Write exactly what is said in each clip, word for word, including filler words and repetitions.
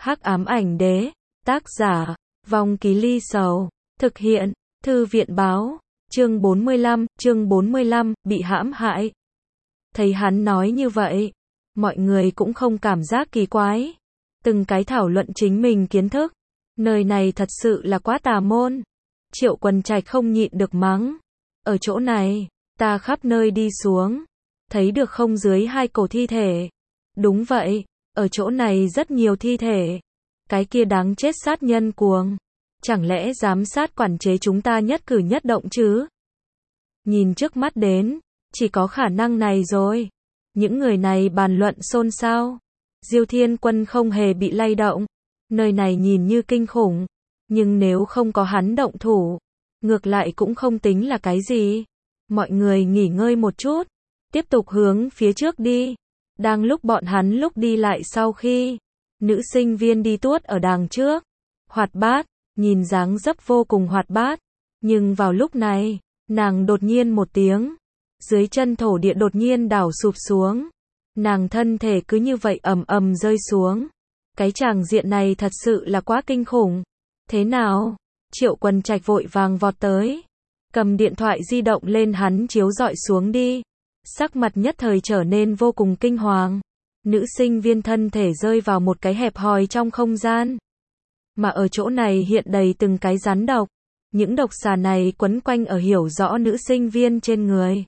Hắc ám ảnh đế, tác giả, Vong Ký Ly Sầu, thực hiện, Thư viện báo, chương bốn mươi lăm, chương bốn mươi lăm, bị hãm hại. Thấy hắn nói như vậy, mọi người cũng không cảm giác kỳ quái. Từng cái thảo luận chính mình kiến thức. Nơi này thật sự là quá tà môn. Triệu Quần Trạch không nhịn được mắng. Ở chỗ này, ta khắp nơi đi xuống. Thấy được không dưới hai cổ thi thể. Đúng vậy, ở chỗ này rất nhiều thi thể. Cái kia đáng chết sát nhân cuồng. Chẳng lẽ giám sát quản chế chúng ta nhất cử nhất động chứ? Nhìn trước mắt đến, chỉ có khả năng này rồi. Những người này bàn luận xôn xao. Diêu Thiên Quân không hề bị lay động. Nơi này nhìn như kinh khủng. Nhưng nếu không có hắn động thủ, ngược lại cũng không tính là cái gì. Mọi người nghỉ ngơi một chút. Tiếp tục hướng phía trước đi. Đang lúc bọn hắn lúc đi lại sau khi, nữ sinh viên đi tuốt ở đằng trước. Hoạt bát, nhìn dáng dấp vô cùng hoạt bát. Nhưng vào lúc này, nàng đột nhiên một tiếng. Dưới chân thổ địa đột nhiên đảo sụp xuống. Nàng thân thể cứ như vậy ầm ầm rơi xuống. Cái tràng diện này thật sự là quá kinh khủng. Thế nào? Triệu Quần Trạch vội vàng vọt tới. Cầm điện thoại di động lên hắn chiếu dọi xuống đi. Sắc mặt nhất thời trở nên vô cùng kinh hoàng. Nữ sinh viên thân thể rơi vào một cái hẹp hòi trong không gian. Mà ở chỗ này hiện đầy từng cái rắn độc. Những độc xà này quấn quanh ở hiểu rõ nữ sinh viên trên người.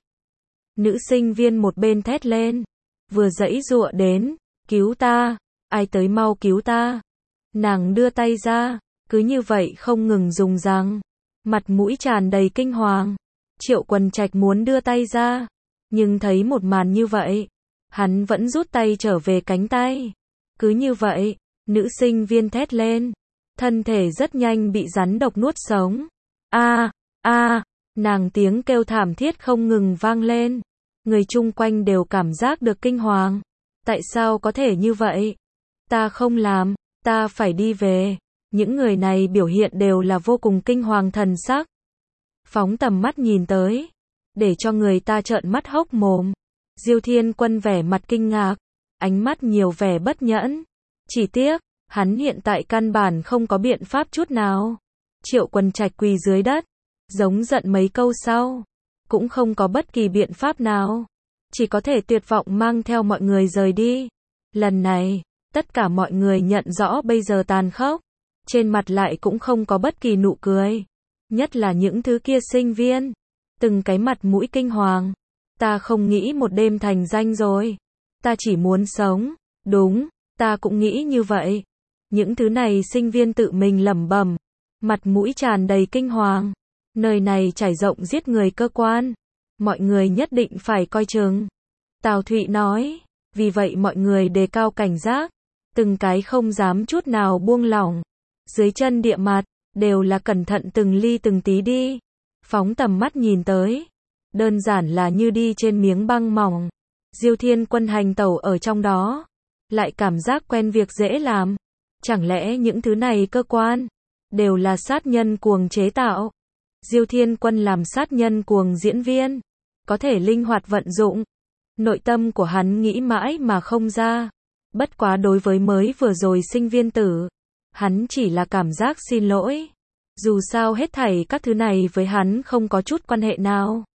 Nữ sinh viên một bên thét lên. Vừa giãy giụa đến. Cứu ta. Ai tới mau cứu ta. Nàng đưa tay ra. Cứ như vậy không ngừng dùng răng. Mặt mũi tràn đầy kinh hoàng. Triệu Quần Trạch muốn đưa tay ra. Nhưng thấy một màn như vậy. Hắn vẫn rút tay trở về cánh tay. Cứ như vậy. Nữ sinh viên thét lên. Thân thể rất nhanh bị rắn độc nuốt sống. A, a, nàng tiếng kêu thảm thiết không ngừng vang lên. Người chung quanh đều cảm giác được kinh hoàng. Tại sao có thể như vậy? Ta không làm, ta phải đi về. Những người này biểu hiện đều là vô cùng kinh hoàng thần sắc. Phóng tầm mắt nhìn tới, để cho người ta trợn mắt hốc mồm. Diêu Thiên Quân vẻ mặt kinh ngạc, ánh mắt nhiều vẻ bất nhẫn. Chỉ tiếc, hắn hiện tại căn bản không có biện pháp chút nào. Triệu Quần Trạch quỳ dưới đất, giống giận mấy câu sau, cũng không có bất kỳ biện pháp nào. Chỉ có thể tuyệt vọng mang theo mọi người rời đi. Lần này, tất cả mọi người nhận rõ bây giờ tàn khốc. Trên mặt lại cũng không có bất kỳ nụ cười. Nhất là những thứ kia sinh viên. Từng cái mặt mũi kinh hoàng. Ta không nghĩ một đêm thành danh rồi. Ta chỉ muốn sống. Đúng, ta cũng nghĩ như vậy. Những thứ này sinh viên tự mình lẩm bẩm. Mặt mũi tràn đầy kinh hoàng. Nơi này trải rộng giết người cơ quan. Mọi người nhất định phải coi chừng. Tào Thụy nói. Vì vậy mọi người đề cao cảnh giác. Từng cái không dám chút nào buông lỏng. Dưới chân địa mặt, đều là cẩn thận từng ly từng tí đi. Phóng tầm mắt nhìn tới. Đơn giản là như đi trên miếng băng mỏng. Diêu Thiên Quân hành tẩu ở trong đó. Lại cảm giác quen việc dễ làm. Chẳng lẽ những thứ này cơ quan, đều là sát nhân cuồng chế tạo. Diêu Thiên Quân làm sát nhân cuồng diễn viên. Có thể linh hoạt vận dụng. Nội tâm của hắn nghĩ mãi mà không ra. Bất quá đối với mới vừa rồi sinh viên tử. Hắn chỉ là cảm giác xin lỗi. Dù sao hết thảy các thứ này với hắn không có chút quan hệ nào.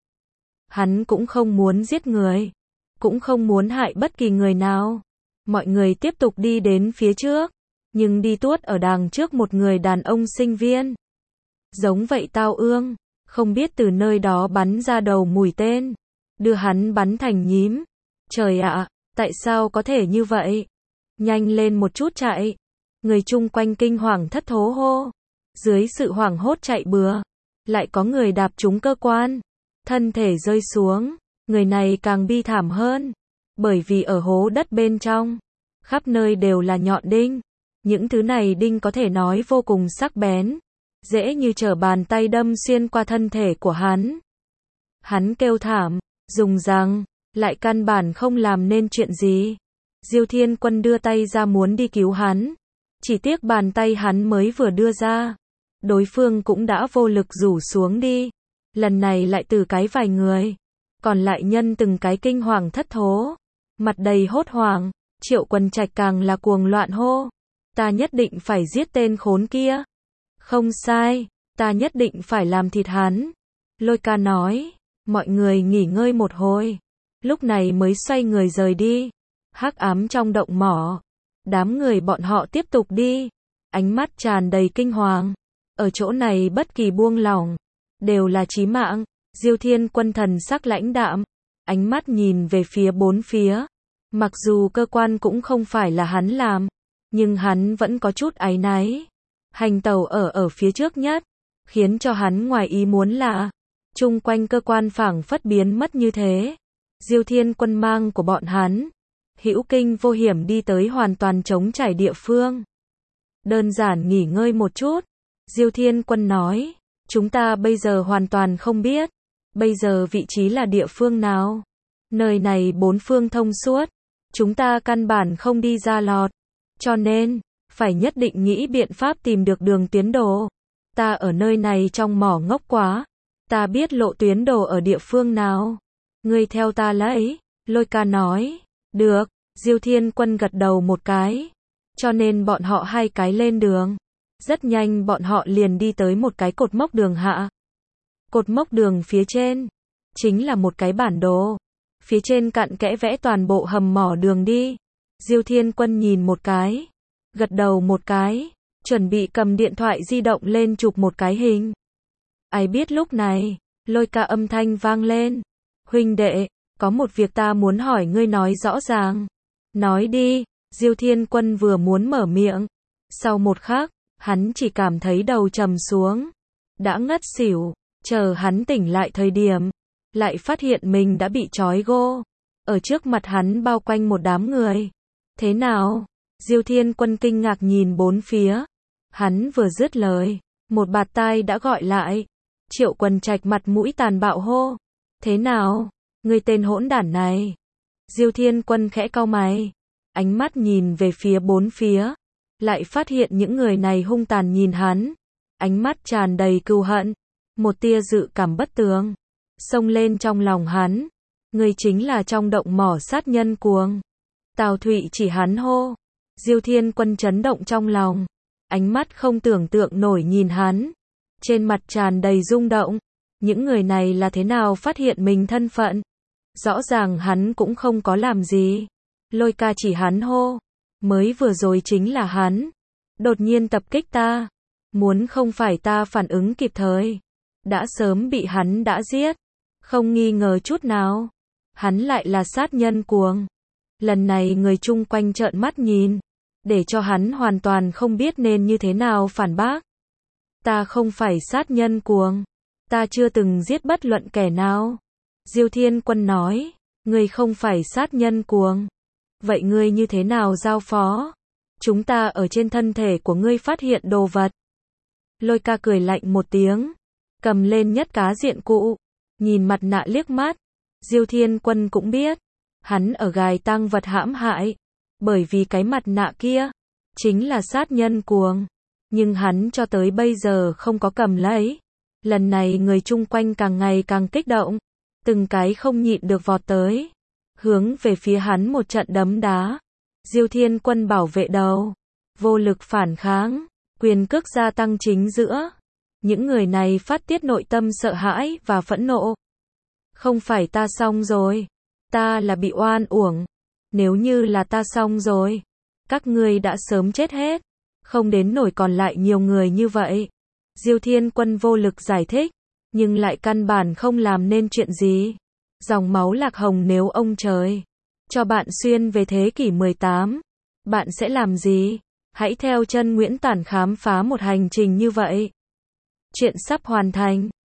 Hắn cũng không muốn giết người. Cũng không muốn hại bất kỳ người nào. Mọi người tiếp tục đi đến phía trước. Nhưng đi tuốt ở đằng trước một người đàn ông sinh viên. Giống vậy tao ương. Không biết từ nơi đó bắn ra đầu mũi tên. Đưa hắn bắn thành nhím. Trời ạ, tại sao có thể như vậy? Nhanh lên một chút chạy. Người chung quanh kinh hoàng thất thố hô. Dưới sự hoảng hốt chạy bừa. Lại có người đạp trúng cơ quan. Thân thể rơi xuống. Người này càng bi thảm hơn. Bởi vì ở hố đất bên trong. Khắp nơi đều là nhọn đinh. Những thứ này đinh có thể nói vô cùng sắc bén. Dễ như trở bàn tay đâm xuyên qua thân thể của hắn. Hắn kêu thảm. Dùng răng. Lại căn bản không làm nên chuyện gì. Diêu Thiên Quân đưa tay ra muốn đi cứu hắn. Chỉ tiếc bàn tay hắn mới vừa đưa ra. Đối phương cũng đã vô lực rủ xuống đi. Lần này lại từ cái vài người. Còn lại nhân từng cái kinh hoàng thất thố. Mặt đầy hốt hoảng. Triệu Quần Trạch càng là cuồng loạn hô. ta nhất định phải giết tên khốn kia. Không sai, ta nhất định phải làm thịt hắn. Lôi Ca nói, mọi người nghỉ ngơi một hồi, lúc này mới xoay người rời đi. Hắc ám trong động mỏ, đám người bọn họ tiếp tục đi, ánh mắt tràn đầy kinh hoàng. Ở chỗ này bất kỳ buông lỏng đều là chí mạng. Diêu Thiên Quân thần sắc lãnh đạm, ánh mắt nhìn về phía bốn phía. Mặc dù cơ quan cũng không phải là hắn làm, nhưng hắn vẫn có chút áy náy. Hành tẩu ở ở phía trước nhất, khiến cho hắn ngoài ý muốn là chung quanh cơ quan phảng phất biến mất như thế. Diêu Thiên Quân mang của bọn hắn hữu kinh vô hiểm đi tới hoàn toàn trống trải địa phương. Đơn giản nghỉ ngơi một chút, Diêu Thiên Quân nói, chúng ta bây giờ hoàn toàn không biết, bây giờ vị trí là địa phương nào. Nơi này bốn phương thông suốt, chúng ta căn bản không đi ra lọt, cho nên phải nhất định nghĩ biện pháp tìm được đường tuyến đồ. Ta ở nơi này trong mỏ ngốc quá, ta biết lộ tuyến đồ ở địa phương nào. Ngươi theo ta lấy, Lôi Ca nói. Được, Diêu Thiên Quân gật đầu một cái. Cho nên bọn họ hai cái lên đường. Rất nhanh bọn họ liền đi tới một cái cột mốc đường hạ. Cột mốc đường phía trên chính là một cái bản đồ. Phía trên cặn kẽ vẽ toàn bộ hầm mỏ đường đi. Diêu Thiên Quân nhìn một cái, gật đầu một cái, chuẩn bị cầm điện thoại di động lên chụp một cái hình. Ai biết lúc này, Lôi Ca âm thanh vang lên. Huynh đệ, có một việc ta muốn hỏi ngươi nói rõ ràng. Nói đi, Diêu Thiên Quân vừa muốn mở miệng. Sau một khắc, hắn chỉ cảm thấy đầu trầm xuống. Đã ngất xỉu, chờ hắn tỉnh lại thời điểm, lại phát hiện mình đã bị trói gô. Ở trước mặt hắn bao quanh một đám người. Thế nào? Diêu Thiên Quân kinh ngạc nhìn bốn phía. Hắn vừa dứt lời, một bạt tai đã gọi lại. Triệu Quần Trạch mặt mũi tàn bạo hô. Thế nào? Ngươi tên hỗn đản này. Diêu Thiên Quân khẽ cau mày, ánh mắt nhìn về phía bốn phía, lại phát hiện những người này hung tàn nhìn hắn, ánh mắt tràn đầy cừu hận, một tia dự cảm bất tường xông lên trong lòng hắn. Ngươi chính là trong động mỏ sát nhân cuồng. Tào Thụy chỉ hắn hô. Diêu Thiên Quân chấn động trong lòng, ánh mắt không tưởng tượng nổi nhìn hắn, trên mặt tràn đầy rung động. Những người này là thế nào phát hiện mình thân phận? Rõ ràng hắn cũng không có làm gì. Lôi Ca chỉ hắn hô. Mới vừa rồi chính là hắn. Đột nhiên tập kích ta. Muốn không phải ta phản ứng kịp thời, đã sớm bị hắn đã giết. Không nghi ngờ chút nào. Hắn lại là sát nhân cuồng. Lần này người chung quanh trợn mắt nhìn, để cho hắn hoàn toàn không biết nên như thế nào phản bác. Ta không phải sát nhân cuồng. Ta chưa từng giết bất luận kẻ nào. Diêu Thiên Quân nói, ngươi không phải sát nhân cuồng. Vậy ngươi như thế nào giao phó? Chúng ta ở trên thân thể của ngươi phát hiện đồ vật. Lôi Ca cười lạnh một tiếng, cầm lên nhất cá diện cụ, nhìn mặt nạ liếc mắt. Diêu Thiên Quân cũng biết, hắn ở gài tang vật hãm hại, bởi vì cái mặt nạ kia chính là sát nhân cuồng, nhưng hắn cho tới bây giờ không có cầm lấy. Lần này người chung quanh càng ngày càng kích động, từng cái không nhịn được vọt tới, hướng về phía hắn một trận đấm đá. Diêu Thiên Quân bảo vệ đầu, vô lực phản kháng, quyền cước gia tăng chính giữa. Những người này phát tiết nội tâm sợ hãi và phẫn nộ. Không phải ta xong rồi, ta là bị oan uổng. Nếu như là ta xong rồi, các ngươi đã sớm chết hết, không đến nổi còn lại nhiều người như vậy. Diêu Thiên Quân vô lực giải thích, nhưng lại căn bản không làm nên chuyện gì. Dòng máu Lạc Hồng nếu ông trời cho bạn xuyên về thế kỷ mười tám, bạn sẽ làm gì? Hãy theo chân Nguyễn Tản khám phá một hành trình như vậy. Chuyện sắp hoàn thành.